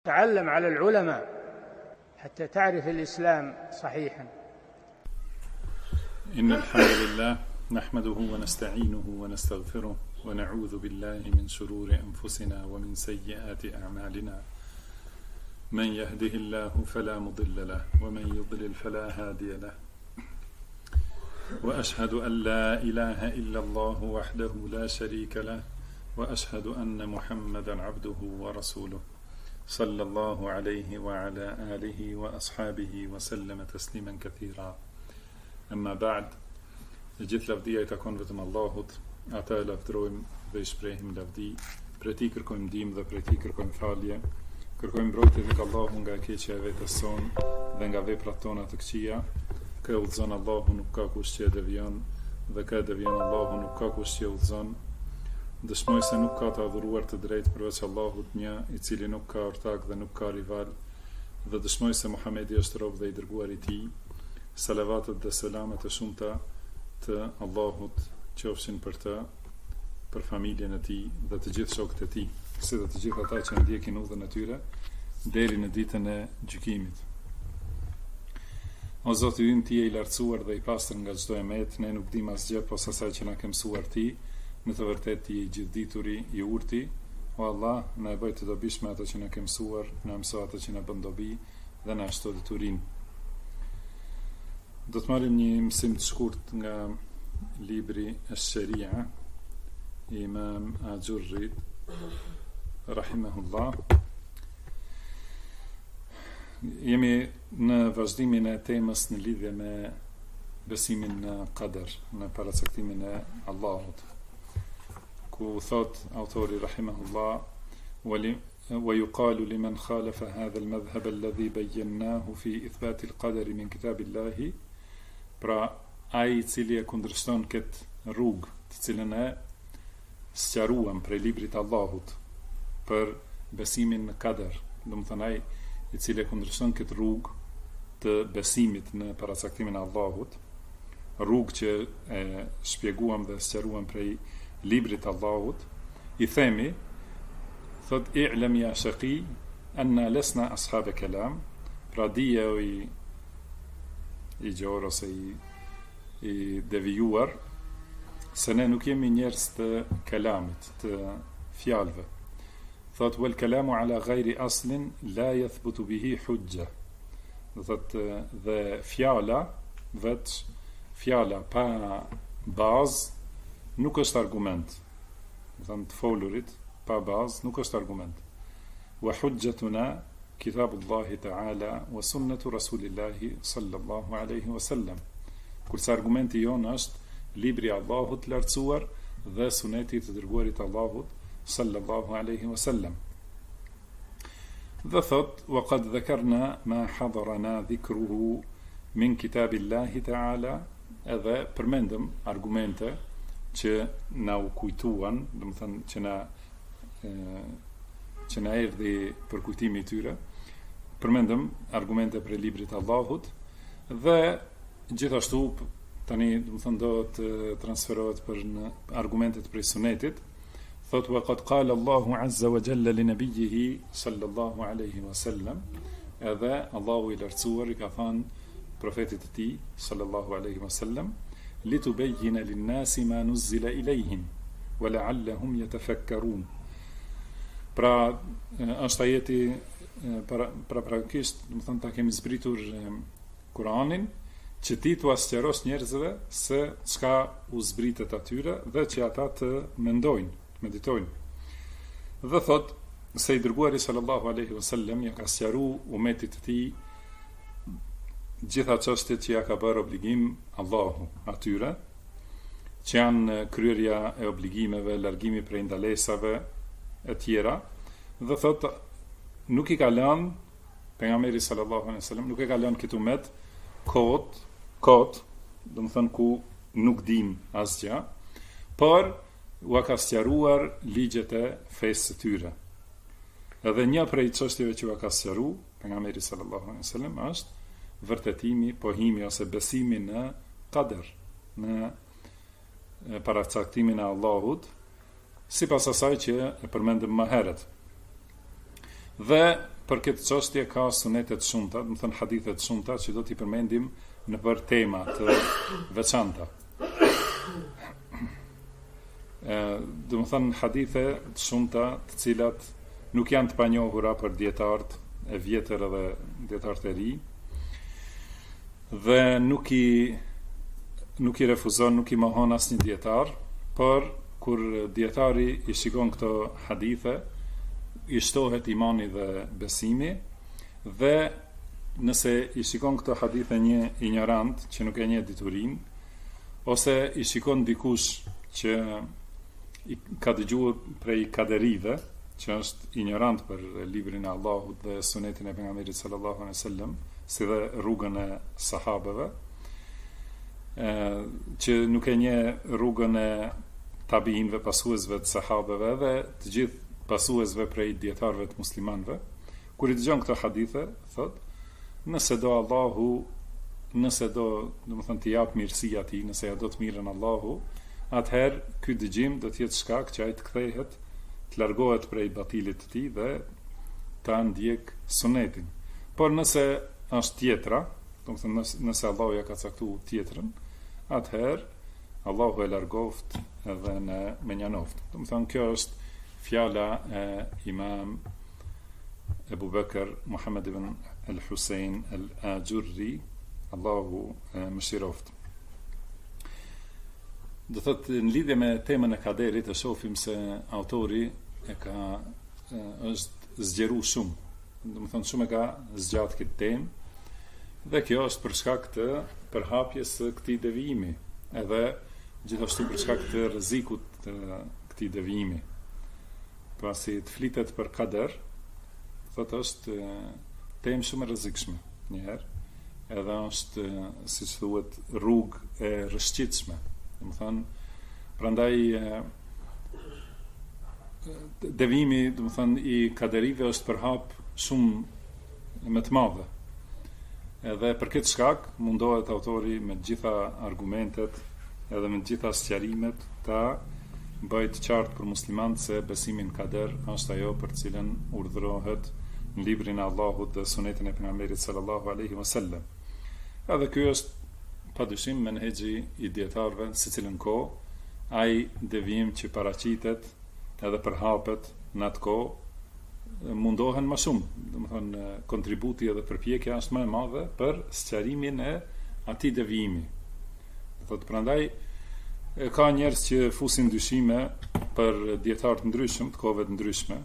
تعلم على العلماء حتى تعرف الإسلام صحيحا. إن الحمد لله نحمده ونستعينه ونستغفره ونعوذ بالله من شرور أنفسنا ومن سيئات أعمالنا. من يهده الله فلا مضل له ومن يضلل فلا هادي له. وأشهد أن لا إله إلا الله وحده لا شريك له وأشهد أن محمدا عبده ورسوله صلى الله عليه وعلى آله وأصحابه وسلم تسليما كثيرا. أما بعد, gjithë lavdia I takon vetëm Allahut, ata e lavdrojmë dhe I shprehim lavdi, prej Tij kërkojmë ndihmë dhe prej Tij kërkojmë falje, kërkojmë mbrojtje tek Allahu nga keqja e vetes sonë dhe nga veprat tona të këqija. Kë udhëzon Allahu, nuk ka kush që e devijon, dhe kë devijon Allahu, nuk ka kush që e udhëzon. Dëshmoj se nuk ka të adhuruar të drejtë përveç Allahut një, I cili nuk ka ortak dhe nuk ka rival, dhe dëshmoj se Muhamedi është rob dhe I dërguar I Tij. Salavatet dhe selamet e shumta të Allahut qofshin për të, për familjen e tij dhe të gjithë shokët e tij, si dhe të gjithë ata që ndjekin udhën e tyre deri në ditën e gjykimit. O Zoti ynë, Ti je I lartësuar dhe I pastër nga çdo emet, ne nuk dim asgjë posa asaj që na ke mësuar Ti, në të vërtetë Ti je I gjithdituri, I urti. O Allah, na e bëj të dobishme ato që na ke mësuar, na mëso ato që na bën dobi dhe na shto deturinë. Do të marrim një mësim të shkurt nga libri Ash-Sharia I Imam Ajurrit rahimahullah. Jemi në vazhdimin e temës në lidhje me besimin në qadar, në paracaktimin e Allahut, ku thot autori rahimahullah: ويقال لمن خالف هذا المذهب الذي بيناه في إثبات القدر من كتاب الله. Pra, ai I cili e kundërshton këtë rrugë të cilën e sqaruam prej librit të Allahut për besimin në qadar, do të thënë ai I cili e kundërshton këtë rrugë të besimit në paracaktimin e Allahut, rrugë që e shpjeguam dhe sqaruam prej librit të Allahut, I themi, thot i'lam ya shaqi anna lasna ashab kalam. Pra dije o I gjorë ose I devijuar, se ne nuk jemi njerëz të kalamit, të fjalëve. Thot wal kalamu ala ghayri aslin la yathbutu bihi hujja. Do thot dhe fjala, veç fjala pa bazë nuk është argument. Do thon të folurit pa bazë nuk është argument. Wa hujjatuna Kitabullahi Ta'ala wa sunnatu Rasulillahi sallallahu alaihi wasallam. Kurse argumenti jon është libri I Allahut lartësuar dhe suneti të dërguarit Allahut sallallahu alaihi wasallam. Dhe thot wa qad dhakarna ma hadarana dhikruhu min kitabillahi ta'ala. Edhe përmendëm argumente që na u kujtuan, do të thënë që na erdhi për kujtimi I tyre. Përmendëm argumente për librit Allahut dhe gjithashtu tani do të thënë do të transferohet për në argumentet për sunetit. Thot wa qad qala Allahu azza wa jalla li nabiyhi sallallahu alaihi wasallam. Edhe Allahu I lartësuar I ka thënë profetit të tij sallallahu alaihi wasallam: litubayyina lin-nasi ma nuzila ilayhim wa la'allahum yatafakkarun. Pra është ajeti praktikisht, do të thënë ta kemi zbritur Kur'anin që ti t'u sqarosh njerëzve se çka u zbritet atyre dhe që ata të mendojnë, të meditojnë. Dhe thot se I dërguari sallallahu alaihi wasallam ja ka sqaruar umetit të tij gjitha çështjet që ja ka bërë obligim Allahu atyre, që janë kryerja e obligimeve, largimi prej ndalesave e tjera. Dhe thot nuk I ka lënë pejgamberi sallallahu alaihi wasallam, nuk e ka lënë këtë umet kot, do të thënë ku nuk dim asgjë, por u ka sqaruar ligjet e fesë së tyre. Edhe një prej çështjeve që u ka sqaruar pejgamberi sallallahu alaihi wasallam është vërtetimi, pohimi ose besimi në qadar, në paracaktimin e Allahut, sipas asaj që e përmendëm më herët. Dhe për këtë çështje ka sunetet shumta, do të thënë hadithe të shumta që do t'i përmendim në për tema të veçanta. Do të thënë hadithe të shumta të cilat nuk janë të panjohura për dietarët e vjetër edhe dietarët e ri, dhe nuk i refuzon, nuk i mohon asnjë dietar, por kur dietari i shikon këto hadithe, i shtohet imani dhe besimi, dhe nëse i shikon këto hadithe një ignorant që nuk e njeh diturinë, ose i shikon dikush që i ka dëgjuar prej kaderive, që është ignorant për librin e Allahut dhe sunetin e pejgamberit sallallahu alaihi wasallam, si dhe rrugën e sahabeve, që nuk e njeh rrugën e tabiinëve, pasuesve të sahabeve dhe të gjithë pasuesve prej dietarëve të muslimanëve, kur i dëgjon këto hadithe, thot, nëse do Allahu, nëse do të thënë t'i jap mirësi atij, nëse ja do të mirën Allahu, atëherë ky dëgjim do të jetë shkak që ai të kthehet, të largohet prej batilit të tij dhe ta ndjek sunetin. Por nëse është tjetra, do të thënë nëse Allahu ja ka caktuar tjetrën, atëherë Allahu e largoft edhe në menjanoft. Do të thënë kjo është fjala e Imam Ebu Bekr Muhammed ibn al-Husein al-Ajurri, Allahu mëshiroft. Do thotë në lidhje me temën e kaderit, e shohim se autori është zgjeru shumë. Do të thonë shumë e ka zgjatë këtë temë, dhe kjo është për shkak të përhapjes së këtij devijimi, edhe gjithashtu për shkak të rrezikut të këtij devijimi. Pasi të flitet për kader, thotë është temë shumë e rrezikshme njëherë, edhe është, siç thuhet, rrugë e rrëshqitshme. Do të thonë, prandaj devijimi, do të thonë, i kaderive është përhap shumë më të madhe. Edhe për këtë shkak mundohet autori me të gjitha argumentet edhe me të gjitha sqarimet ta bëjt qartë për muslimanët se besimi në kader është ajo për cilën urdhërohet në librin e Allahut dhe sunetin e pejgamberit sallallahu alaihi wasallam. Edhe ky është padyshim menhexhi i dietarëve, secilën kohë ai devijim që paraqitet edhe përhapet në atë kohë mundohen më shumë. Domethënë kontributi edhe përpjekja është më e madhe për sqarimin e atij devijimi. Thotë prandaj ka njerëz që fusin dyshime për dietar të ndryshëm, të kohëve të ndryshme.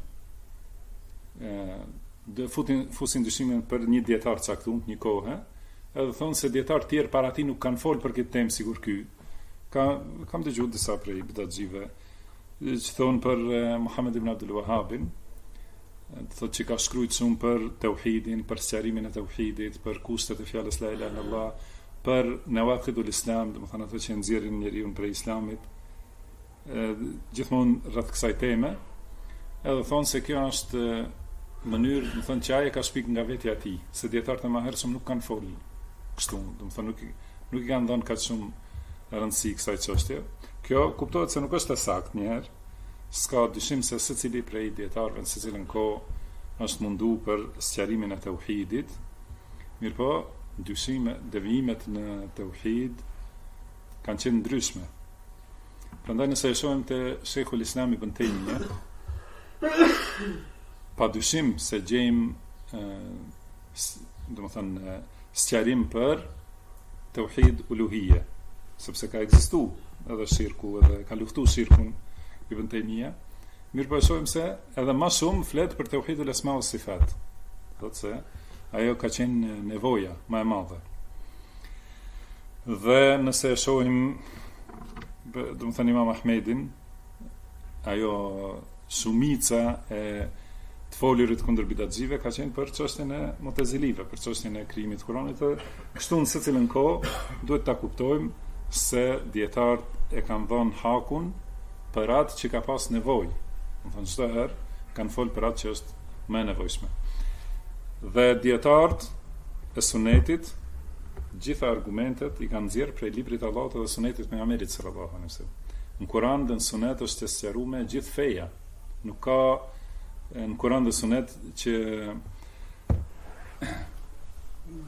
Fusin dyshime për një dietar të caktuar, një kohë, edhe thonë se dietar të tjerë para tij nuk kanë folë për këtë temë sigur ky. Kam dëgjuar disa prej bidatxive që thonë për Muhammed ibn Abdul Wahhabin, thotë që ka shkruajtur shumë për tauhidin, për sqarimin e tauhidit, për kushtet e fjalës la ilaha illallah, për nawaqidul islam, do të thonë ato që nxjerrin njeriu prej islamit, gjithmonë rreth kësaj teme, edhe thonë se kjo është mënyrë, do të thonë që ai ka shpik nga vetja e tij, se dietarët e mëhershëm nuk kanë folë kështu, do të thonë nuk i kanë dhënë kaq shumë rëndësi kësaj çështje. Kjo kuptohet se nuk është e saktë njëherë, s'ka dyshim se secili prej dietarëve në secilën kohë është mundu për sqarimin e tauhidit, mirëpo devijimet në tauhid kanë qenë ndryshme. Prandaj nëse e shohim te Sheikhul Islam Ibn Taymija, padyshim se gjejmë domethënë sqarim për tauhid uluhiyya, sepse ka ekzistuar edhe shirku, edhe ka luftuar shirkun Ibn Taymija. Mirë po e shohim se edhe më shumë flet për tauhidul asma wa sifat. Thotë se ajo ka qenë nevoja më e madhe. Dhe nëse e shohim, do të thënë Imam Ahmedin, ajo shumica e të folurit kundër bidatxive ka qenë për çështjen e Mu'tazilive, për çështjen e krijimit të Kuranit. Kështu në secilën kohë duhet ta kuptojmë se dietarët e kanë dhënë hakun për atë që ka pas nevojë. Do të thonë çdo herë kanë folë për atë që është më e nevojshme. Dhe dietarët e sunetit gjitha argumentet i kanë nxjerrë prej librit të Allahut dhe sunetit të pejgamberit sallallahu alaihi wasallam. Në Kur'an dhe në sunet është sqaruar gjithë feja. Nuk ka në Kur'an dhe sunet që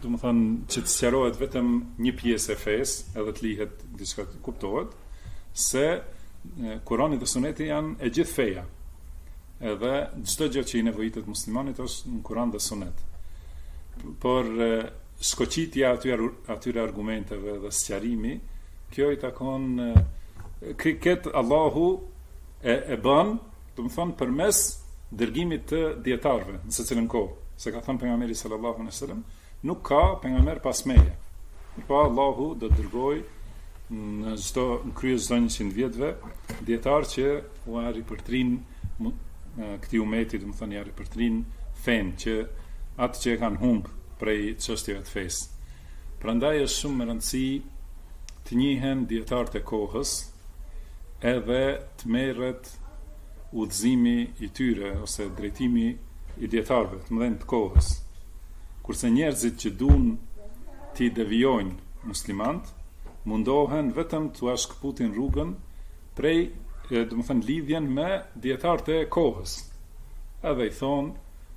do të thonë që të sqarohet vetëm një pjesë e fesë, edhe të lihet diçka të kuptohet, se Kurani dhe Suneti janë e gjithë feja. Edhe çdo gjë që i nevojitet muslimanit është në Kur'an dhe Sunet. Por shkoqitja atyre argumenteve dhe sqarimi, kjo i takon këtë Allahu e bën, do të thonë përmes dërgimit të dietarëve në secilën kohë. Se ka thënë pejgamberi sallallahu alaihi wasallam, nuk ka pejgamber pas meje. Po Allahu do të dërgoj në krye çdo 100 vjetëve dietar që u ripërtrin këtij umeti, do të thonë ja ripërtrin fen që atë që e kanë humb prej çështjeve të fesë. Prandaj është shumë me rëndësi të njihen dietarët e kohës, edhe të merret udhëzimi i tyre ose drejtimi i dietarëve të mëdhenj të kohës. Kurse njerëzit që duan t'i devijojnë muslimant, mundohen vetëm t'u shkputin rrugën prej, do të thënë, lidhjen me dietarët e kohës. Edhe i thonë,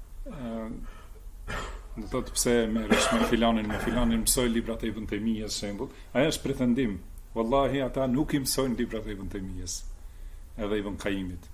do thotë pse merresh me filanin, mësoj librat e Ibn Taymiyes shembull. Ajo është pretendim. Wallahi ata nuk i mësojnë librat e Ibn Taymiyes, edhe Ibn Qayyimit.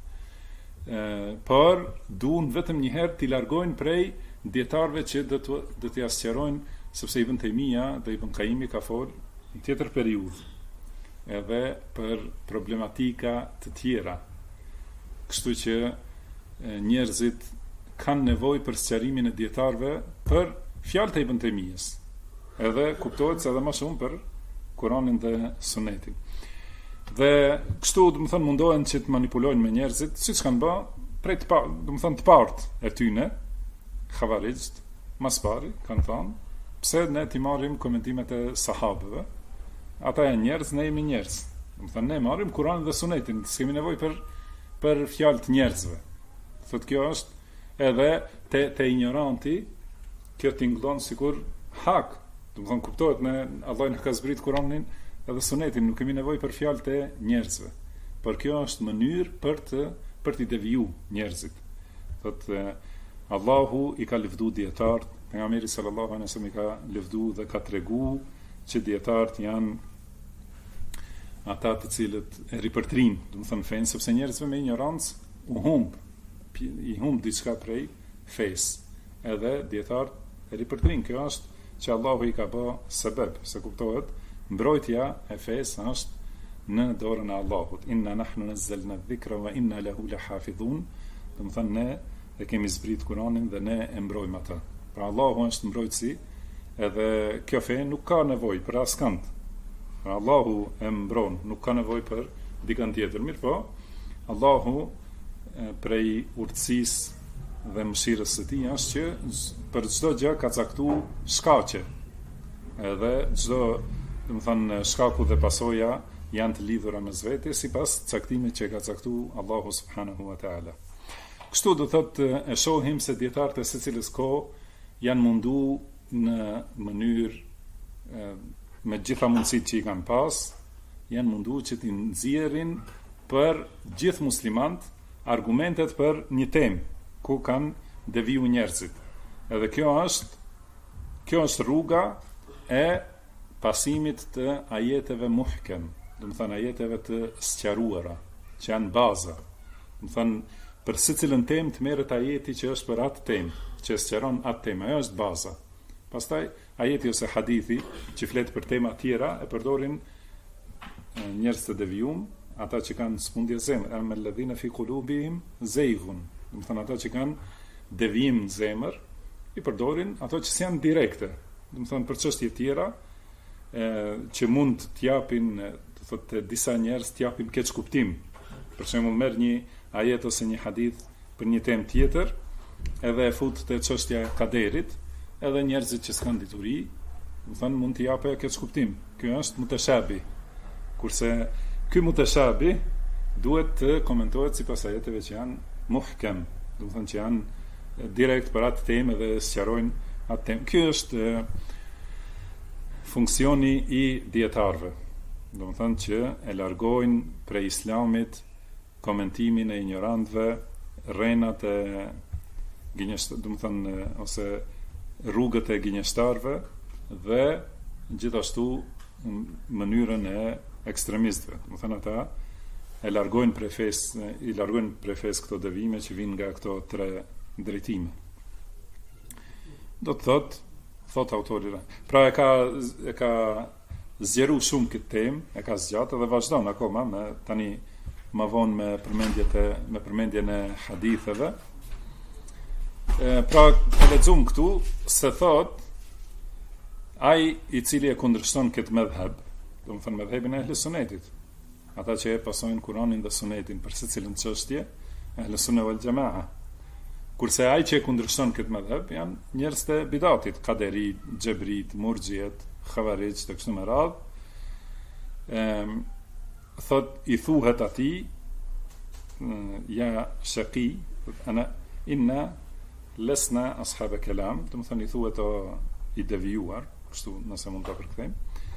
Por duan vetëm një herë t'i largojnë prej dietarëve që do t'i sqarojnë, sepse Ibn Taymija dhe Ibn Qayyimi ka folë në tjetër periudhë, edhe për problematika të tjera. Kështu që njerëzit kanë nevojë për sqarimin e dietarëve për fjalët e Ibn Taymijes. Edhe kuptohet se edhe më shumë për Kur'anin dhe Sunetin. Dhe kështu, do të thonë, mundohen që të manipulojnë me njerëzit, siç kanë bë prej do të thonë të partë e tyne, Khawarijt, mas pari kanë thënë, pse ne ti marrim komentimet e sahabëve? Ata janë njerëz, ne jemi njerëz. Do të thonë, ne marrim Kur'anin dhe Sunetin, s'kemi nevojë për fjalë të njerëzve. Thotë kjo është edhe te ignoranti, kjo tingëllon sikur hak. Do të thonë, kuptohet ne Allah në ka zbrit Kur'anin edhe Sunetin, nuk kemi nevojë për fjalët e njerëzve. Por kjo është mënyrë për t'i deviju njerëzit. Thotë Allahu i ka lëvdu dietarët, pejgamberi sallallahu alaihi wasallam i ka lëvdu dhe ka tregu që dietarët janë ata të cilët e ripërtrin, do të thënë fen, sepse njerëzve me ignorancë i humb diçka prej fesë. Edhe dietarët e ripërtrin. Kjo është që Allahu i ka bë sebeb, se kuptohet, mbrojtja e fesë është në dorën e Allahut. Inna nahnu nazzalna dhikra wa inna lahu lahafidhun. Do të thënë ne e kemi zbrit Kur'anin dhe ne e mbrojmë ata. Pra Allahu është mbrojtësi, edhe kjo fe nuk ka nevojë për askënd. Pra Allahu e mbron, nuk ka nevojë për dikën tjetër. Mirë po, Allahu prej urtësisë dhe mëshirës së tij është që për çdo gjë ka caktuar shkaqe. Edhe çdo, do të thënë, shkaku dhe pasoja janë të lidhura mes vetes sipas caktimit që ka caktuar Allahu subhanahu wa taala. Kështu do thotë e shohim se dietarët e secilës kohë janë mundu në mënyrë me gjitha mundësitë që i kanë pas, janë mundu që t'i nxjerrin për gjithë muslimant argumentet për një temë ku kanë deviju njerëzit. Edhe kjo është rruga e pasimit të ajeteve muhkem, do të thënë ajeteve të sqaruara, që janë baza. Do të thënë për secilën temë të merret ajeti që është për atë temë, që sqaron atë temë, ajo është baza. Pastaj ajeti ose hadithi që flet për tema tjera e përdorin njerëz të devijum, ata që kanë smundje zemër, alladhina fi qulubihim zayghun, do të thënë ata që kanë devijim në zemër, i përdorin ato që janë direkte, do të thënë për çështje tjera që mund të japin, do thotë disa njerëz të japin keq kuptim. Për shembull, merr një ajet ose një hadith për një temë tjetër, edhe e fut te çështja e kaderit, edhe njerëzit që s'kan dituri, do thënë mund t'i japë keq kuptim. Ky është mutashabi. Kurse ky mutashabi duhet të komentohet sipas ajeteve që janë muhkem, do thënë që janë direkt për atë temë dhe sqarojnë atë temë. Ky është funksioni i dietarëve. Do thënë që e largojnë prej islamit komentimin e ignorantëve, rrenat e gënjeshtarëve, do thënë ose rrugët e gënjeshtarëve, dhe gjithashtu mënyrën e ekstremistëve. Do të thënë ata i largojnë prej fesë këto devijime që vijnë nga këto tre drejtime. Do të thot autori. Pra e ka zgjeru shumë këtë temë, e ka zgjatë dhe vazhdon akoma me tani më vonë me përmendjen e haditheve. Pra e lexuam këtu se thot ai i cili e kundërshton këtë medhheb, do të thënë medhhebin e Ahlus Sunnetit, ata që e pasojnë Kur'anin dhe Sunetin për secilën çështje, Ahlus Sunne wal Jamaa. Kurse ai që e kundërshton këtë medhheb janë njerëz të bidatit, qaderit, xebrit, murxhiet, xhavarij të kështu me radhë. Thot i thuhet atij ja shaqi ana inna lesna ashab kalam, do të thënë i thuhet i devijuar, kështu nëse mund ta përkthejmë.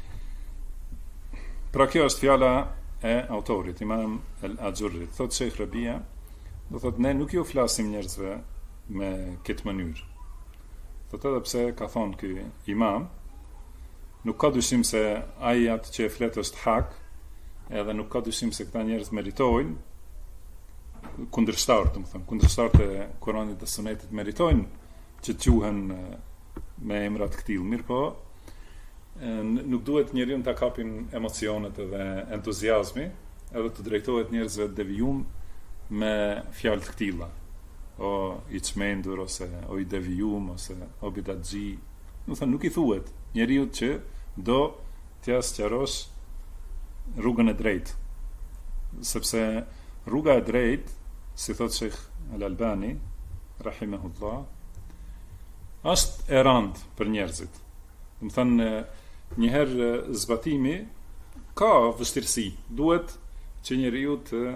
Pra kjo është fjala e autorit, Imam al-Ajurri. Thot Sheikh Rabia, do thot ne nuk ju flasim njerëzve me këtë mënyrë. Thot edhe pse ka thonë ky imam, nuk ka dyshim se ai atë që e flet është hak, edhe nuk ka dyshim se këta njerëz meritojnë kundërshtarët, kundërshtarët e Kuranit dhe Sunetit meritojnë që të quhen me emrat këtill. Mirë po, nuk duhet njeriu ta kapin emocionet edhe entuziazmi, edhe të drejtohet njerëzve të devijum me fjalë të këtilla. O i çmendur ose o i devijum ose o bidatxhi. Nuk i thuhet njeriu që do t'ia sqarosh rrugën e drejtë. Sepse rruga e drejtë, si thot Sheikh Al-Albani rahimahullah, është e rëndë për njerëzit. Do të thënë njëherë zbatimi ka vështirësi. Duhet që njeriu të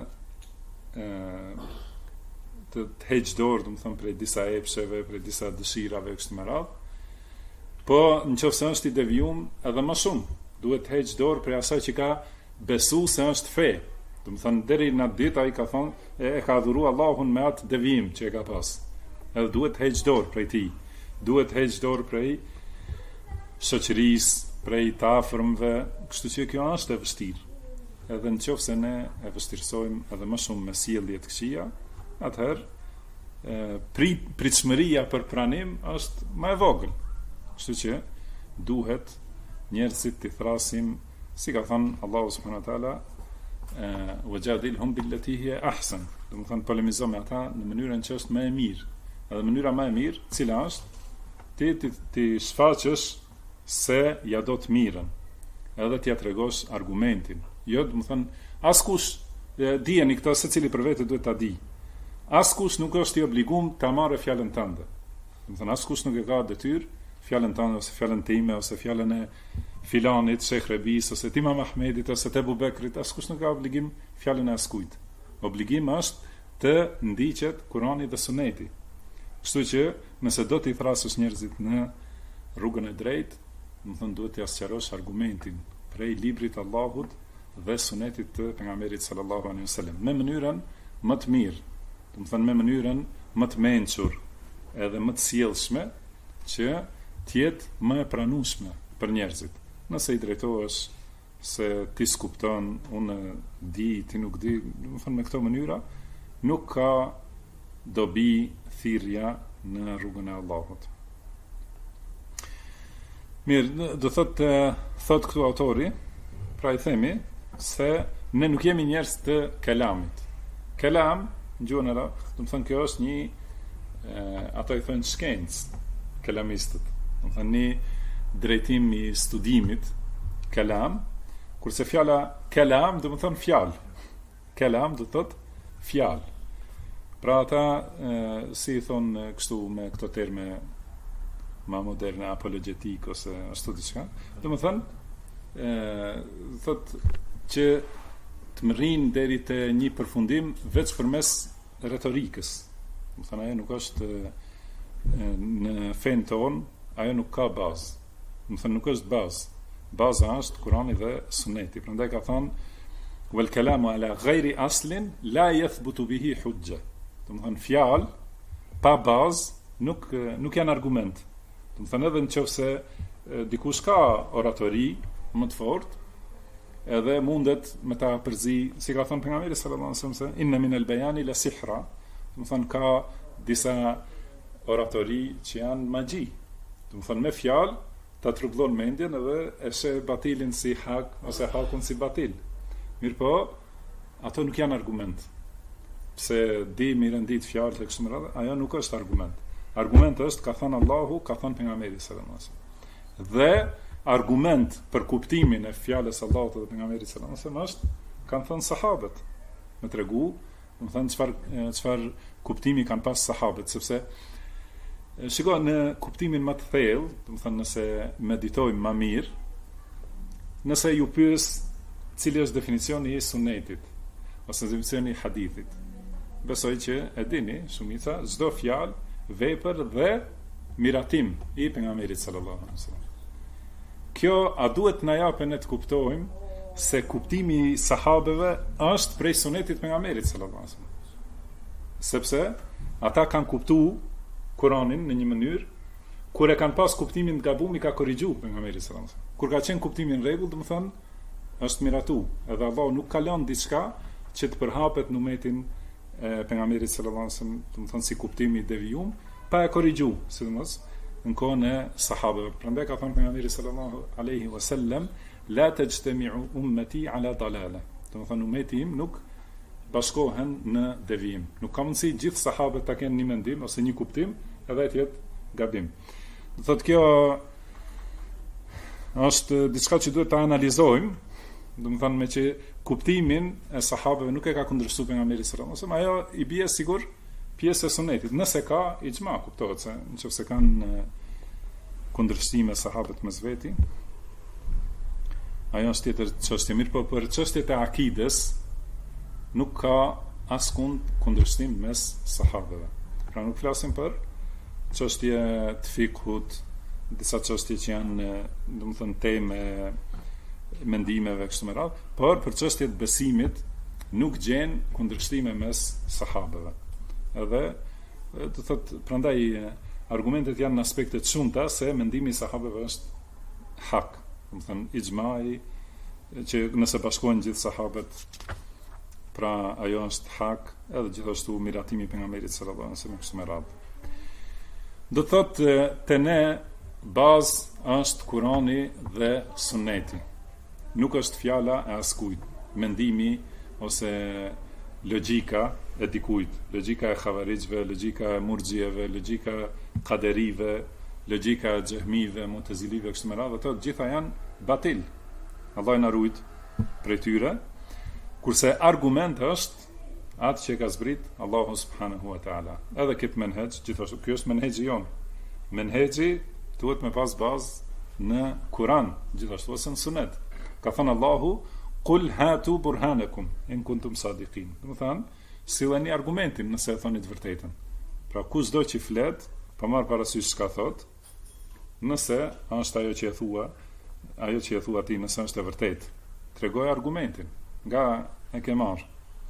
heqë dorë, do të thënë, prej disa epsheve, prej disa dëshirave kështu me radhë. Po nëse është i devijum edhe më shumë, duhet të heqë dorë prej asaj që ka besu se është fe. Do të thënë deri në atë ditë ai ka thonë e ka adhuru Allahun me atë devijim që e ka pas. Edhe duhet të heqë dorë prej tij. Duhet të heqë dorë prej shoqërisë, prej të afërmve, kështu që kjo është e vështirë. Edhe nëse ne e vështirësojmë edhe më shumë me sjellje të këqija, atëherë pritshmëria për pranim është më e vogël. Kështu që duhet njerëzit të thrasim, si ka thënë Allahu subhanahu wa taala, wajadilhum billati hiya ahsan. Do të thënë polemizo me ata në mënyrën që është më e mirë. Edhe mënyra më e mirë, cila është ti shfaqësh se ja do të mirën, edhe t'ja tregosh argumentin. Jo, do të thënë askush dijeni këtë, secili për vete duhet ta di. Askush nuk është i obliguar ta marrë fjalën tënde. Do të thënë askush nuk e ka detyrë fjalën tënde ose fjalën time ose fjalën e filanit, Sheikh Rebis ose Imam Ahmedit ose Ebu Bekrit, askush nuk ka obligim fjalën e askujt. Obligim është të ndiqet Kurani dhe Suneti. Kështu që nëse do t'i thrasësh njerëzit në rrugën e drejtë, do të thënë duhet t'i sqarosh argumentin prej librit të Allahut dhe Sunetit të pejgamberit sallallahu alaihi wasallam me mënyrën më të mirë, do të thënë me mënyrën më të mençur edhe më të sjellshme që të jetë më e pranueshme për njerëzit. Nëse i drejtohesh se ti skupton, unë di, ti nuk di, do të thënë me këto mënyra nuk ka dobi thirrja në rrugën e Allahut. Mirë, do thot këtu autori, pra i themi se ne nuk jemi njerëz të kelamit. Kelam, në gjuhën arab, do të thënë kjo është një ato i thënë shkencë, kelamistët. Do të thënë një drejtim i studimit, kelam, kurse fjala kelam do të thënë fjalë. Kelam do të thotë fjalë. Pra ata si i thonë kështu me këto terme ma moderne, apologetik ose ashtu diçka, do të thënë thotë që të mrrin deri te një përfundim vetëm përmes retorikës. Do të thënë ajo nuk është në fen ton, ajo nuk ka bazë. Do të thënë nuk është bazë. Baza është Kurani dhe Suneti. Prandaj ka thënë wal kalamu ala ghairi aslin la yathbutu bihi hujja. Do të thënë fjalë pa bazë nuk janë argument. Do të thënë edhe nëse dikush ka oratori më të fortë, edhe mundet me ta përzi, si ka thënë pejgamberi sallallahu alajhi wasallam, inna min al-bayani la sihra, do të thonë ka disa oratori që janë magji. Do të thonë me fjalë ta trullon mendjen edhe e sheh batilin si hak ose hakun si batil. Mirpo, ato nuk janë argument. Pse di mi rendit fjalë të kështu me radhë, ajo nuk është argument. Argument është ka thënë Allahu, ka thënë pejgamberi sallallahu alajhi wasallam. Dhe argument për kuptimin e fjalës Allahut dhe pejgamberit sallallahu alajhi wasallam është kanë thënë sahabët. Me tregu, do të thënë çfarë kuptimi kanë pas sahabët, sepse shiko në kuptimin më të thellë, do të thënë nëse meditojmë më mirë, nëse ju pyes cili është definicioni i sunetit ose definicioni i hadithit, besoj që e dini shumica çdo fjalë, vepër dhe miratim i pejgamberit sallallahu alajhi wasallam. Kjo a duhet na japë ne të kuptojmë se kuptimi i sahabeve është prej sunetit pejgamberit sallallahu alajhi wasallam. Sepse ata kanë kuptuar Kur'anin në një mënyrë kur e kanë pas kuptimin të gabuar i ka korrigjuar pejgamberi sallallahu alajhi wasallam. Kur ka qenë kuptimi në rregull, do të thonë është miratu. Edhe Allahu nuk ka lënë diçka që të përhapet në umetin e pejgamberit sallallahu alajhi wasallam, do të thonë si kuptimi i devijum, pa e korrigjuar, sidomos në kohën e sahabëve. Prandaj ka thënë pejgamberi sallallahu alaihi wasallam, la tajtami'u ummati ala dalala. Do të thonë umeti im nuk bashkohen në devijim. Nuk ka mundësi gjithë sahabët ta kenë një mendim ose një kuptim, edhe të jetë gabim. Do thotë kjo është diçka që duhet ta analizojmë, do të thonë me që kuptimin e sahabëve nuk e ka kundërshtuar pejgamberi sallallahu alaihi wasallam, ajo i bie sigur pjesë e sunetit. Nëse ka ixhma, kuptohet se nëse kanë kundërshtime sahabët mes veti, ajo është tjetër çështje. Mirë, po për çështjet e akides nuk ka askund kundërshtim mes sahabëve. Pra nuk flasim për çështje të fikhut, disa çështje që janë, domethënë temë mendimeve kështu me radhë, por për çështjet e besimit nuk gjen kundërshtime mes sahabëve. Edhe do thotë prandaj argumentet janë në aspekte të shumta se mendimi i sahabëve është hak. Do thënë ixhmai që nëse bashkohen gjithë sahabët, pra ajo është hak, edhe gjithashtu miratimi i pejgamberit sallallahu alajhi wasallam kështu me radhë. Do thotë te ne bazë është Kurani dhe Suneti. Nuk është fjala e askujt, mendimi ose logjika e dikujt, logjika e xhavarixhve, logjika e murxhieve, logjika e qaderive, logjika e xehmive, mutezilive kështu me radhë, ato të gjitha janë batil. Allah na ruajt prej tyre. Kurse argument është atë që ka zbrit Allahu subhanahu wa taala. Edhe këtë menhej, gjithashtu ky është menhexhi jon. Menhexhi duhet me pas bazë në Kur'an, gjithashtu ose në Sunet. Ka thënë Allahu, "Qul hatu burhanakum in kuntum sadiqin." Do të thonë, sillni argumentin nëse e thoni të vërtetën. Pra kushdo që flet, pa marr parasysh çka thot, nëse është ajo që e thua ti, nëse është e vërtetë, tregoj argumentin, nga e ke marr.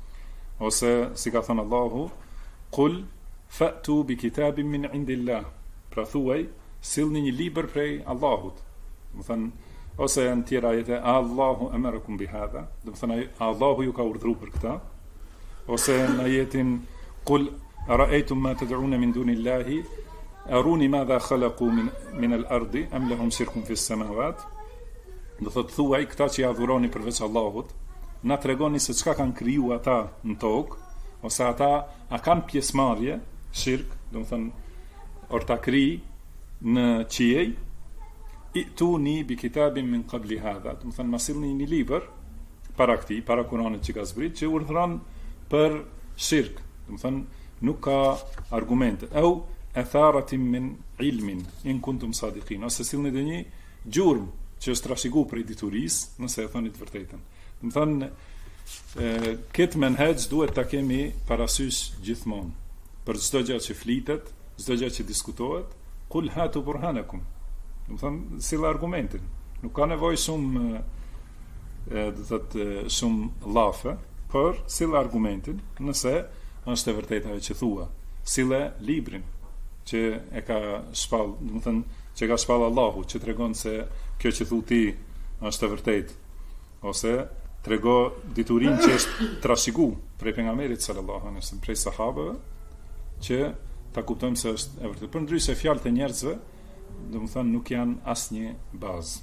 Ose si ka thënë Allahu, "Qul fa'tu bi kitabin min indillah." Pra thuaj, sillni një libër prej Allahut. Do thënë, ose në tjera ajete, Allahu amarakum bi hadha, do thënë Allahu ju ka urdhëruar për këtë. Ose në ajetin, "Qul ara'aytum ma tad'un min dunillahi aruni madha khalaqu min al-ardi am lahum shirkun fi as-samawat." Do thotë thuaj, këta që ja adhuroni përveç Allahut, na tregoni se çka kanë kriju ata në tokë, ose ata a kanë pjesëmarrje, shirk, do të thënë ortakri në qiej, "Ituni bi kitabin min qabli hadha." Do të thënë ma sillni një libër para këtij, para Kuranit që ka zbrit, që urdhëron për shirk. Do të thënë nuk ka argumente. Au atharatin min ilmin in kuntum sadiqin. Ose sillni dhe një gjurmë që është trashëguar për diturisë, nëse e thoni të vërtetën. Do të thënë këtë menhexh duhet ta kemi parasysh gjithmonë. Për çdo gjë që flitet, çdo gjë që diskutohet, "Qul hatu burhanakum." Do të thënë sill argumentin. Nuk ka nevojë shumë do të thotë shumë llafe, por sill argumentin, nëse është e vërtetë ajo që thua. Sille librin që e ka shpall, do të thënë që ka shpall Allahu, që tregon se kjo që thu ti është e vërtetë, ose trego diturinë që është trashëguar prej pejgamberit sallallahu alaihi wasallam, prej sahabëve, që ta kuptojmë se është e vërtetë. Përndryshe fjalët e njerëzve, do të thënë nuk janë asnjë bazë.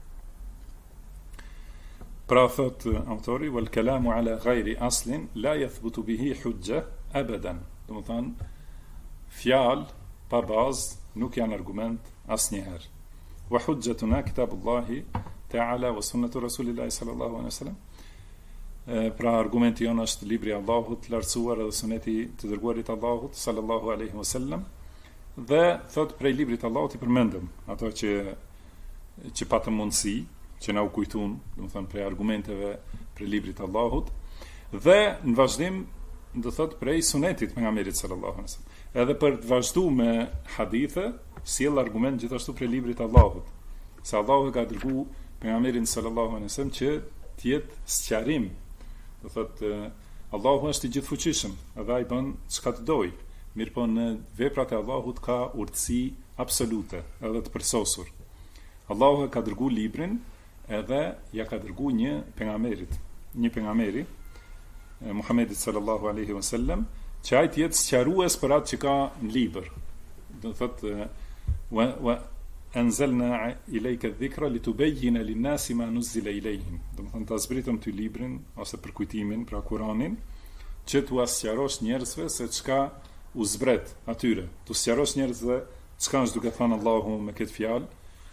Pra thot autori, wal kalamu ala ghayri aslin la yathbutu bihi hujja abadan. Do të thënë fjalë pa bazë nuk janë argument asnjëherë. Wa hujjatuna kitabullahi ta'ala wa sunnatu rasulillahi sallallahu alaihi wasallam. Pra argumenti jonë është libri i Allahut lartësuar dhe suneti të dërguarit Allahut sallallahu alaihi wasallam. Dhe thot prej librit të Allahut i përmendëm ato që patëm mundësi, që na u kujtuan, do të thënë prej argumenteve prej librit të Allahut, dhe në vazhdim do thot prej sunetit pejgamberit sallallahu alaihi wasallam. Edhe për të vazhduar me hadithe, sjell argument gjithashtu prej librit të Allahut, se Allahu ka dërguar pejgamberin sallallahu alaihi wasallam që të jetë sqarim. Do thot Allahu është i gjithfuqishëm, edhe ai bën çka të dojë. Mirëpo në veprat e Allahut ka urtësi absolute, edhe të përsosur. Allahu ka dërguar librin, edhe ja ka dërguar një pejgamberi, Muhammedit sallallahu alaihi wasallam, që ai të jetë sqarues për atë që ka në libër. Do thotë wa anzalna ilayka adh-dhikra litubayyana lin-nasi ma nuzila ilayhim. Do të thonë ta zbritëm ty librin ose përkujtimin, pra Kur'anin, që t'u sqarosh njerëzve se çka u zbret atyre, t'u sqarosh njerëzve çka është duke thënë Allahu me këtë fjalë.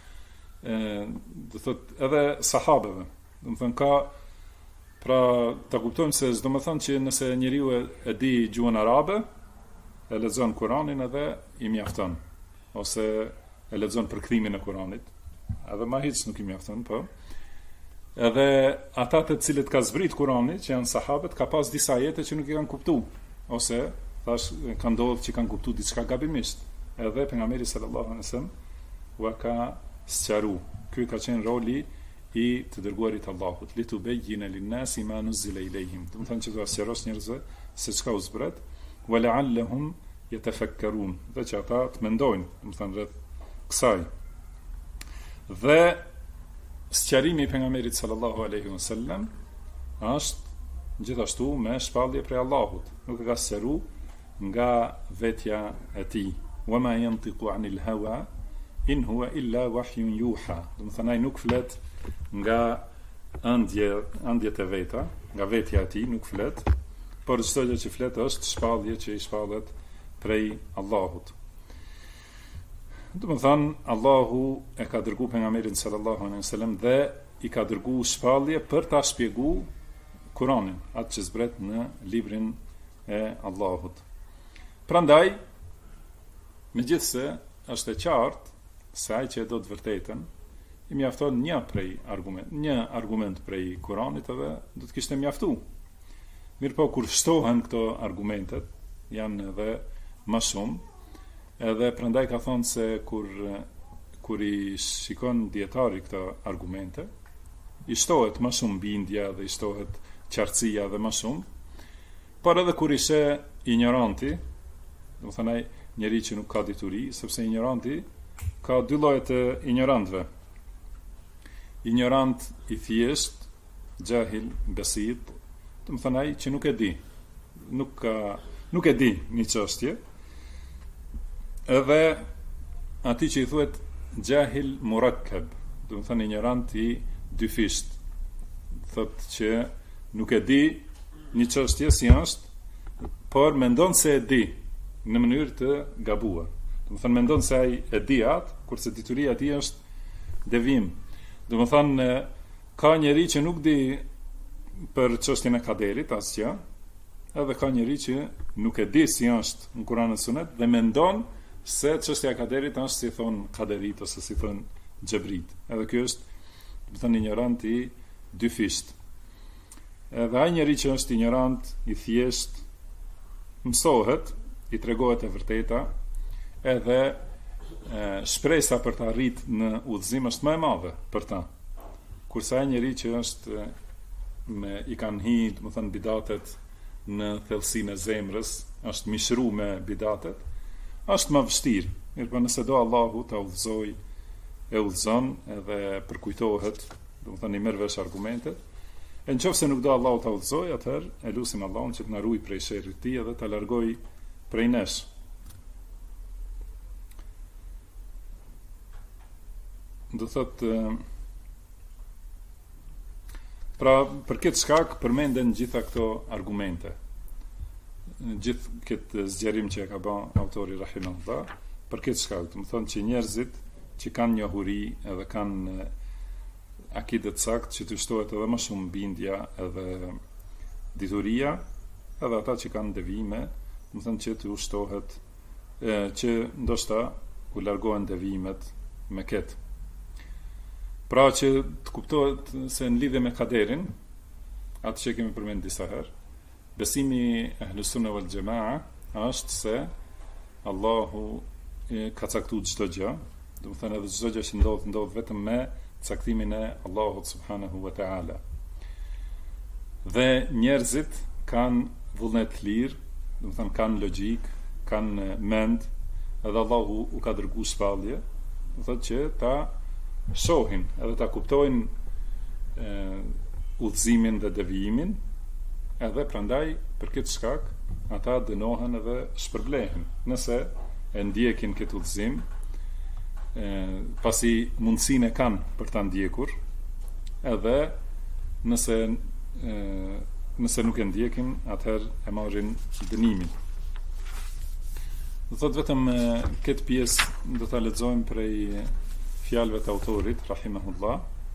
Do thotë edhe sahabeve. Do të thonë ka, pra ta kuptojmë se do të thonë që nëse njeriu e di gjuhën arabe, e lexon Kur'anin edhe i mjafton, ose e lexon përkthimin e Kur'anit, edhe ma hiç nuk i mjafton, po. Edhe ata të cilët ka zbrit Kur'ani, që janë sahabët, ka pas disa ajete që nuk i kanë kuptuar, ose thash kanë ndodhur që kanë kuptuar diçka gabimisht. Edhe pejgamberi sallallahu alaihi wasallam u ka sqaru. Ky ka qenë roli i të dërguarit Allahut, litubayyina lin-nasi ma nuzila ilayhim. Do të thonë që do të sqarosh njerëzve se çka u zbret, wa la'allahum yatafakkarun, dhe që ata të mendojnë, do të thonë rreth kësaj. Dhe sqarimi i pejgamberit sallallahu alaihi wasallam është gjithashtu me shpallje prej Allahut. Nuk e ka sqaru nga vetja e tij. Wa ma yantiqu 'anil hawa in huwa illa wahyun yuha. Do të thonë ai nuk flet nga ëndjet e veta, nga vetja e tij nuk flet, por çdo gjë që flet është shpallje që i shpallet prej Allahut. Do të thonë Allahu e ka dërguar pejgamberin sallallahu alaihi wasallam dhe i ka dërguar shpallje për ta shpjeguar Kur'anin, atë që zbret në librin e Allahut. Prandaj, megjithse është e qartë se ai që e do të vërtetën, i mjafton një argument prej Kur'anit edhe do të kishte mjaftuar. Mirëpo kur shtohen këto argumentet, janë edhe më shumë, edhe prandaj ka thonë se kur i shikon dietari këto argumente, i shtohet më shumë bindja dhe i shtohet qartësia dhe më shumë, por edhe kur i sheh ignoranti, do të thënë ai njeri që nuk ka dituri, sepse ignoranti ka dy lloje të ignorantëve. Ignorant i thjesht, jahil, besit, do të thënë ai që nuk e di, nuk e di një çështje, edhe ati që i thuhet jahil murakkab, do të thënë ignorant i dyfisht, thotë që nuk e di një çështje si është, por mendon se e di në mënyrë të gabuar. Do të thënë mendon se ai e di atë, kurse dituria e tij është devim. Do të thënë ka njeri që nuk di për çështjen e kaderit asgjë, edhe ka njeri që nuk e di si është në Kur'an dhe Sunet dhe mendon se çështja e kaderit është si thon kaderit ose si thon xhebrit. Edhe ky është, do të thënë ignorant i dyfisht. Edhe ai njeri që është ignorant i thjesht mësohet, i tregohet e vërteta, edhe shpresa për të arrit në udhëzim është më e madhe për ta. Kurse ai njeri që është i kanë hi, do të thënë bidatet në thellësinë e zemrës, është mishru me bidatet, është më vështirë. Mirë, po nëse do Allahu ta udhëzoj, e udhëzon edhe përkujtohet, domethënë i merr vesh argumentet. E nëse nuk do Allahu ta udhëzoj, atëherë e lutim Allahun që të na ruaj prej sherrit të tij edhe ta largoj prej nesh. Do thotë pra për këtë shkak përmenden gjitha këto argumente. Gjithë këtë zgjerim që e ka bën autori rahimahullah, për këtë shkak, do të thonë që njerëzit që kanë njohuri edhe kanë akide të saktë që të shtohet edhe më shumë bindja edhe dituria, edhe ata që kanë devijime, do të thonë që të ushtohet që ndoshta u largohen devijimet me këtë. Pra që të kuptohet se në lidhje me kaderin, atë që kemi përmendur disa herë, besimi Ahlus Sunna wal Jamaa është se Allahu ka caktuar çdo gjë, do të thënë edhe çdo gjë që ndodh vetëm me caktimin e Allahut subhanahu wa taala. Dhe njerëzit kanë vullnet lirë, do të thënë kanë logjik, kanë mend, edhe Allahu u ka dërguar shpallje, do thotë që ta shohin edhe ta kuptojnë udhëzimin dhe devijimin, edhe prandaj për këtë shkak ata dënohen edhe shpërblehen nëse e ndjekin këtë udhëzim, pasi mundësinë e kanë për ta ndjekur, edhe nëse nuk e ndjekin, atëherë e marrin dënimin. Do thotë vetëm këtë pjesë do ta lexojmë prej fjalëve të autorit rahimahullah.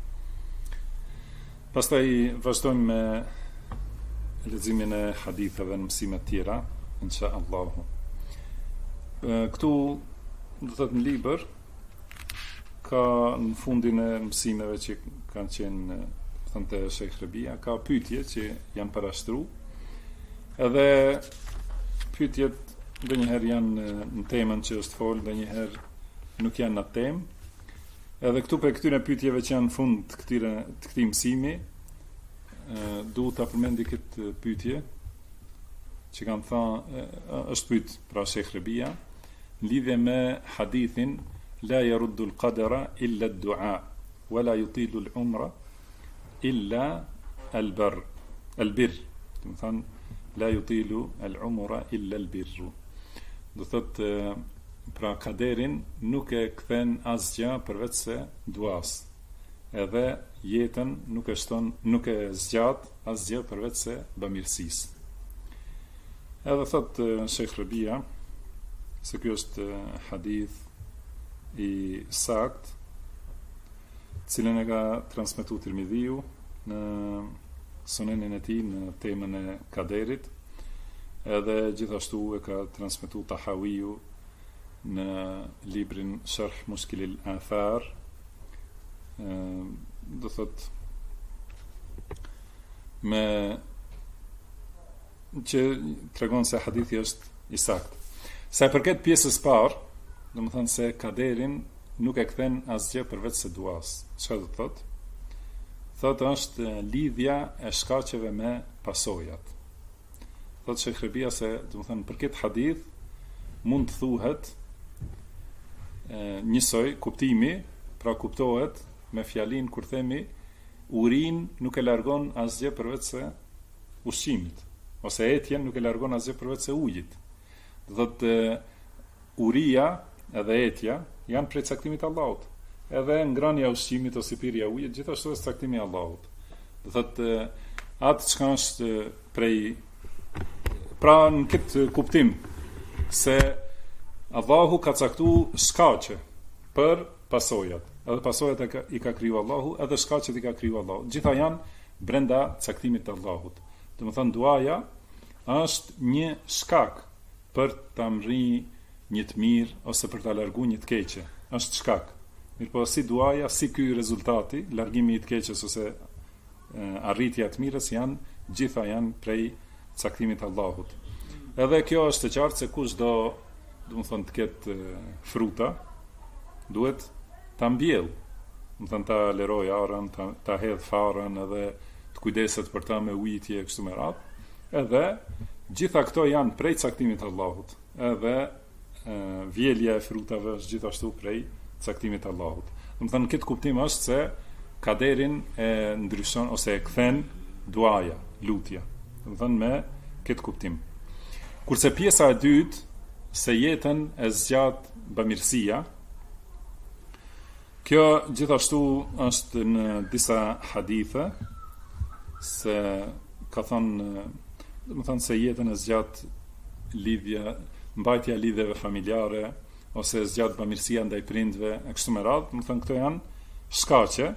Pastaj vazhdojmë me leximin e haditheve në mësime të tjera, inshallah. Këtu do të thotë në libër ka në fundin e mësimeve që kanë qenë thënë Sheikh Rabia, ka pyetje që janë parashtruar. Edhe pyetjet ndonjëherë janë në temën që është fol, ndonjëherë nuk janë në temë. Edhe këtu për këtyre pyetjeve që janë në fund të këtij mësimi, duhet ta përmendi këtë pyetje që kanë thënë, është pyet pra Sheikh Rabia në lidhje me hadithin la yaruddu al-qadara illa ad-du'a wa la yutilu al-umra illa al-birr. Do të thënë la yutilu al-umra illa al-birr. Do thotë pra kaderin nuk e kthen asgjë përveç se duas. Edhe jetën nuk e zgjat asgjë përveç se bamirësisë. Edhe thot Sheikh Rabia se ky është hadith i sakt, cilën e ka transmetuar Tirmidhiu në sunenin e tij në temën e kaderit, edhe gjithashtu e ka transmetuar Tahawiu në librin Sharh Mushkil al-Athar. Do thot me që tregon se hadithi është i saktë. Sa i përket pjesës parë, do të thonë se kaderin nuk e kthen asgjë përveç se duas. Çfarë do të thotë? Thotë është lidhja e shkaqeve me pasojat. Thotë Sheikh Rabia se, do të thonë, për këtë hadith mund të thuhet njësoj kuptimi, pra kuptohet me fjalin kur themi urin nuk e largon asgjë përveç se ushqimit, ose etjen nuk e largon asgjë përveç se ujit. Do thotë uria edhe etja janë prej caktimit të Allahut. Edhe ngrënia e ushqimit ose pirja e ujit gjithashtu është caktimi i Allahut. Do thotë atë çka është prej pra në këtë kuptim se Allahu ka caktuar shkaqe për pasojat. Edhe pasojat i ka kriju Allahu, edhe shkaqet i ka kriju Allahu. Gjitha janë brenda caktimit të Allahut. Do të thonë duaja është një shkak për ta mri një të mirë ose për ta larguar një të keqe. Është shkak. Mirpo si duaja, si ky rezultati, largimi i të keqes ose arritja e të mirës gjitha janë prej caktimit të Allahut. Edhe kjo është e qartë se kush do të thonë të ketë fruta, duhet ta mbjell. Do të thonë ta leroj arën, ta hedh farën, edhe të kujdeset për ta me ujitje kështu me radhë. Edhe gjitha këto janë prej caktimit të Allahut. Edhe vjelja e frutave është gjithashtu prej caktimit të Allahut. Do të thënë këtë kuptim është se kaderin e ndryshon ose e kthen duaja, lutja. Do të thënë me këtë kuptim. Kurse pjesa e dytë, se jetën e zgjat bamirësia, kjo gjithashtu është në disa hadithe se ka thënë, do të thënë se jetën e zgjat mbajtja lidhjeve familjare ose zgjat bamirësia ndaj prindve e kështu me radhë, do të thënë këto janë shkaqe.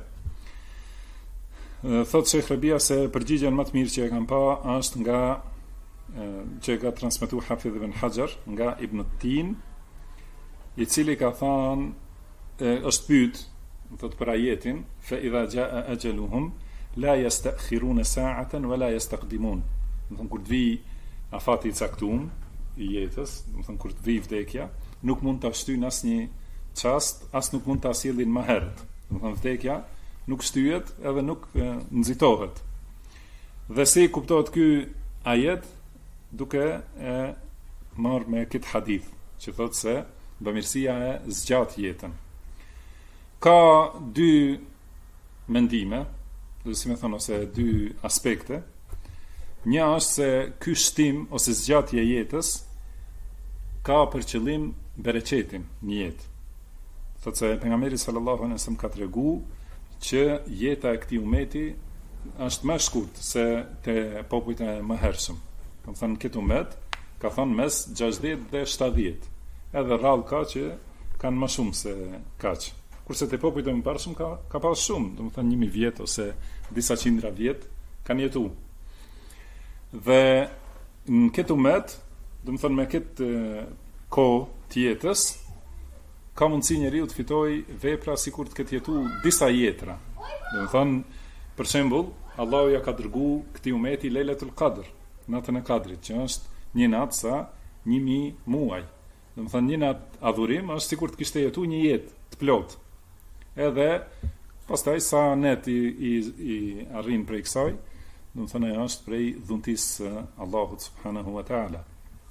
Thot Sheikh Rabia se përgjigjen më të mirë që e kam pa është nga që ka transmetuar Hafidh ibn Hajar nga Ibn Tin, i cili ka thënë është pyet, thot për ajetin fa idha jaa ajaluhum la yastakhiruna sa'atan wa la yastaqdimun. Do të thënë kur të vi afati i caktuar i jetës, do të thënë kur të vi vdekja, nuk mund ta shtyjnë asnjë çast, as nuk mund ta sjellin më herët. Do të thënë vdekja nuk shtyhet edhe nuk nxitohet. Dhe si kuptohet ky ajet duke e marrë me këtë hadith që thotë se bamirësia e zgjat jetën. Ka dy mendime, do si më thonë, ose dy aspekte. Një është se ky shtim ose zgjatja e jetës ka për qëllim bereqetin në jetë. Thotë se pejgamberi sallallahu alaihi wasallam ka treguar që jeta e këtij umeti është më e shkurtë se te popujt e mëhershëm. Kam thënë këtë umet ka thënë mes 60 dhe 70. Edhe rrallë ka që kanë më shumë se kaq. Kurse te popujt e mëparshëm ka pas shumë, do të thënë 1000 vjet ose disa qindra vjet kanë jetuar. Dhe në këtë umet, do të thënë me këtë kohë të jetës, ka mundësi njeriu të fitojë vepra sikur të ketë jetuar disa jetra. Do të thënë, për shembull, Allahu ja ka dërguar këtij umeti Lejletul Qadr, natën e Kadrit, që është një natë sa 1000 muaj. Do të thënë një natë adhurim është sikur të kishte jetuar një jetë të plotë. Edhe pastaj sa net i arrin prej kësaj, do të thënë ajo është prej dhuntisë Allahut subhanahu wa taala.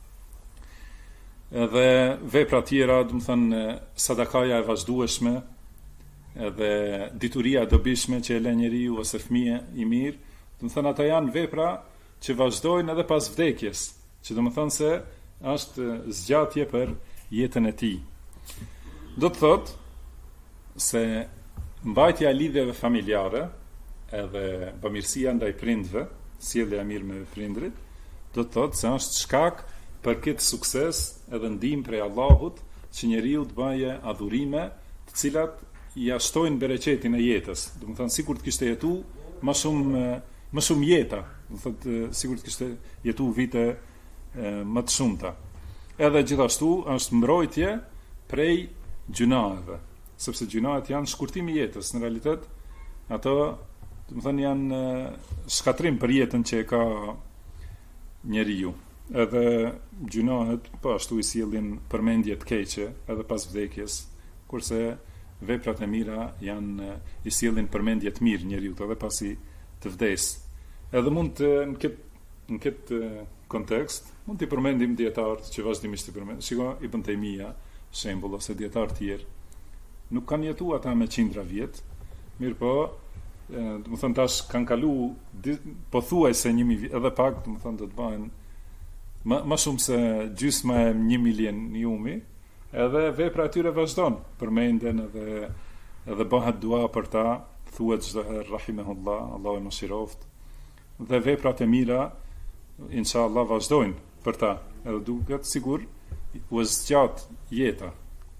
Edhe vepra tjera, do të thënë sadakaja e vazhdueshme, edhe dituria e dobishme që e lë njeriu ose fëmia i mirë, do të thënë ata janë vepra që vazhdojnë edhe pas vdekjes, që do të thënë se është zgjatje për jetën e tij. Do të thotë se mbajtja e lidhjeve familjare edhe bamirësia ndaj prindve, sjellja e mirë me prindrit, do të thotë se është shkak për këtë sukses edhe ndihmë prej Allahut që njeriu të bëjë adhurime të cilat ja shtojnë bereqetin e jetës. Do të thënë sikur të kishte jetuar më shumë jeta, do thotë sikur të kishte jetuar vite më të shumta. Edhe gjithashtu është mbrojtje prej gjunave, sepse gjunahet janë shkurtimi i jetës. Në realitet ato, do të thënë, janë shkatrim për jetën që e ka njeriu. Edhe gjunahet po ashtu i sjellin përmendje të keqe edhe pas vdekjes, kurse veprat e mira janë i sjellin përmendje të mirë njeriu edhe pasi të vdes. Edhe mund të në këtë kontekst mund t'i përmendim dietarët që vazhdimisht i përmendim. Shiko Ibn Taymija, shembull, ose dietar të tjerë. Nuk kanë jetuar ata me qindra vjet, mirë po, do të thënë tash kanë kalu pothuajse 1000 vjet, edhe pak, do të thënë do të bëhen më shumë se gjysma e 1 milioniumi, edhe vepra e tyre vazhdon, përmenden edhe bëhet dua për ta, thuhet çdo herë rahimahullah, Allahu më shiroft. Dhe veprat e mira inshallah vazhdojnë për ta, edhe duket sigur u zgjat jeta.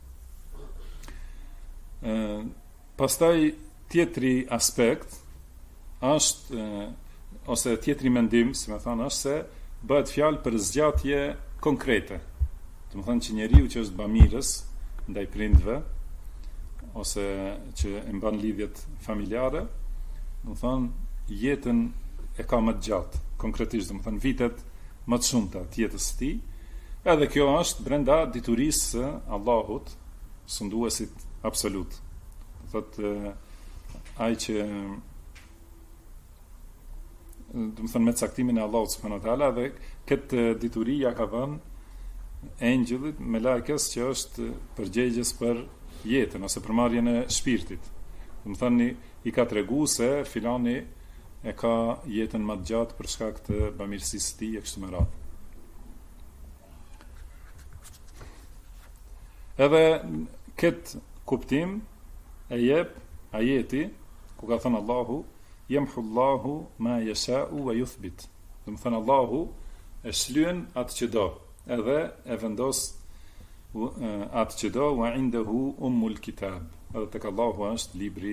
Pastaj tjetri aspekt është ose tjetri mendim, si më thonë, është se bëhet fjalë për zgjatje konkrete. Do të thonë që njeriu që është bamirës ndaj prindve ose që e mban lidhjet familjare, do të thonë jetën e ka më të gjatë, konkretisht, do të thonë vitet më të shumta të jetës së tij. Edhe kjo është brenda diturisë së Allahut, sunduesit absolut. Do thotë ai që do të thënë me caktimin e Allahut subhanahu wa taala, dhe këtë dituri ja ka vënë angjëllit, me lajkes që është përgjegjës për jetën ose për marrjen e shpirtit. Do të thënë i ka tregu se filani e ka jetën më të gjatë për shkak të bamirësisë së tij e kështu me radhë. Edhe këtë kuptim e jep ajeti ku ka thënë Allahu yamhu Allahu ma yasha'u wa yuthbit. Do të thënë Allahu e shlyen atë që do, edhe e vendos atë që do, wa indahu ummul kitab. Edhe tek Allahu është libri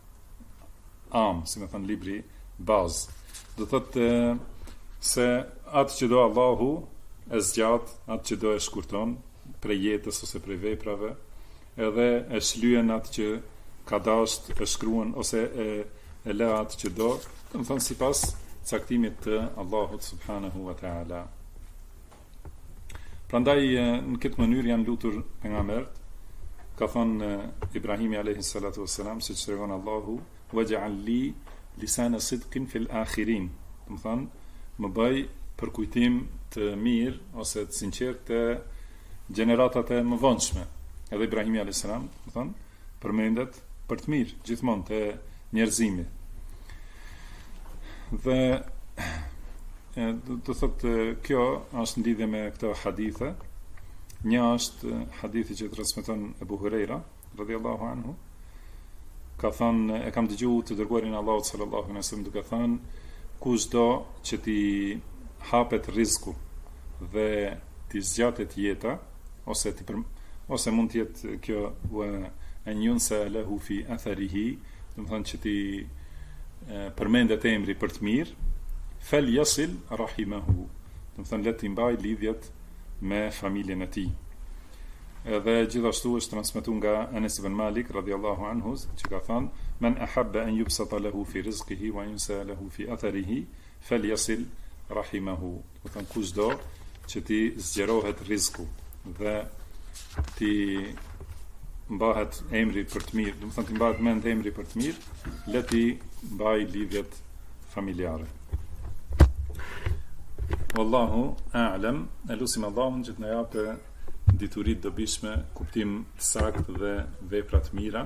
si me thënë libri bazë. Do thotë se atë që do Allahu e zgjat, atë që do e shkurton prej jetës ose prej veprave, edhe e shlyen atë që ka dasht, e shkruan ose e lë atë që do, të më thënë sipas caktimit të Allahut subhanahu wa ta'ala. Prandaj në këtë mënyrë janë lutur pejgamberët, ka thënë Ibrahimi alayhi salatu wassalam, siç tregon Allahu, waj'al li lisana sidqin fil akhirin. Do të thënë, më bëj përkujtim të mirë ose të sinqert të gjeneratat e mëvonshme. Edhe Ibrahimi alayhis salam, do të thënë, përmendet për të mirë gjithmonë të njerëzimit. Dhe do thotë kjo është në lidhje me këto hadithe. Një është hadithi që transmeton Ebu Hurajra radhiyallahu anhu, ka thënë, e kam dëgjuar të dërguarin Allahut sallallahu alaihi wasallam duke thënë, kushdo që ti hapet rizku dhe ti zgjatet jeta, ose mund të jetë kjo an yunsa lahu fi atharihi, do të thënë që ti përmendet emri për të mirë, fel yasil rahimahu, do të thënë le të mbaj lidhjet me familjen e tij. Edhe gjithashtu është transmetuar nga Anas ibn Malik radhiyallahu anhu që ka thënë, men ahabba an yubsata lahu fi rizqihi wa yunsa lahu fi atharihi falyasil rahimahu. Do të thënë kushdo që ti zgjerohet rizku dhe ti mbahet emri për të mirë, do të thënë ti mbahet mend emri për të mirë, le ti mbaj lidhjet familjare. Wallahu a'lam. Elusim Allahun që të na japë diturit dobishme, kuptim të saktë dhe vepra të mira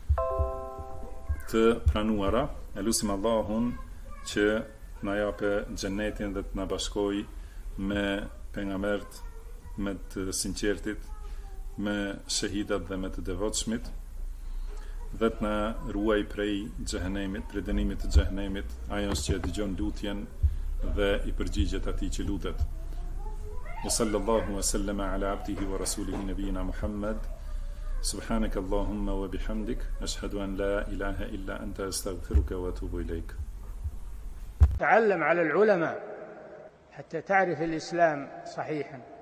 të pranuara. Elusim Allahun që na japë xhenetin dhe të na bashkojë me pejgamberët, me të sinqertit, me shahidat dhe me të devotshmit, dhe të na ruaj prej xhehenemit, prej dënimit të xhehenemit, ajo që dëgjon lutjen dhe i përgjigjet atij që lutet. Wa sallallahu wa sallama ala abdihi wa rasulihi nabiyina Muhammad. Subhanaka Allahumma wa bihamdik, ashhadu an la ilaha illa anta, astaghfiruka wa atubu ilayk. تعلم على العلماء حتى تعرف الإسلام صحيحا.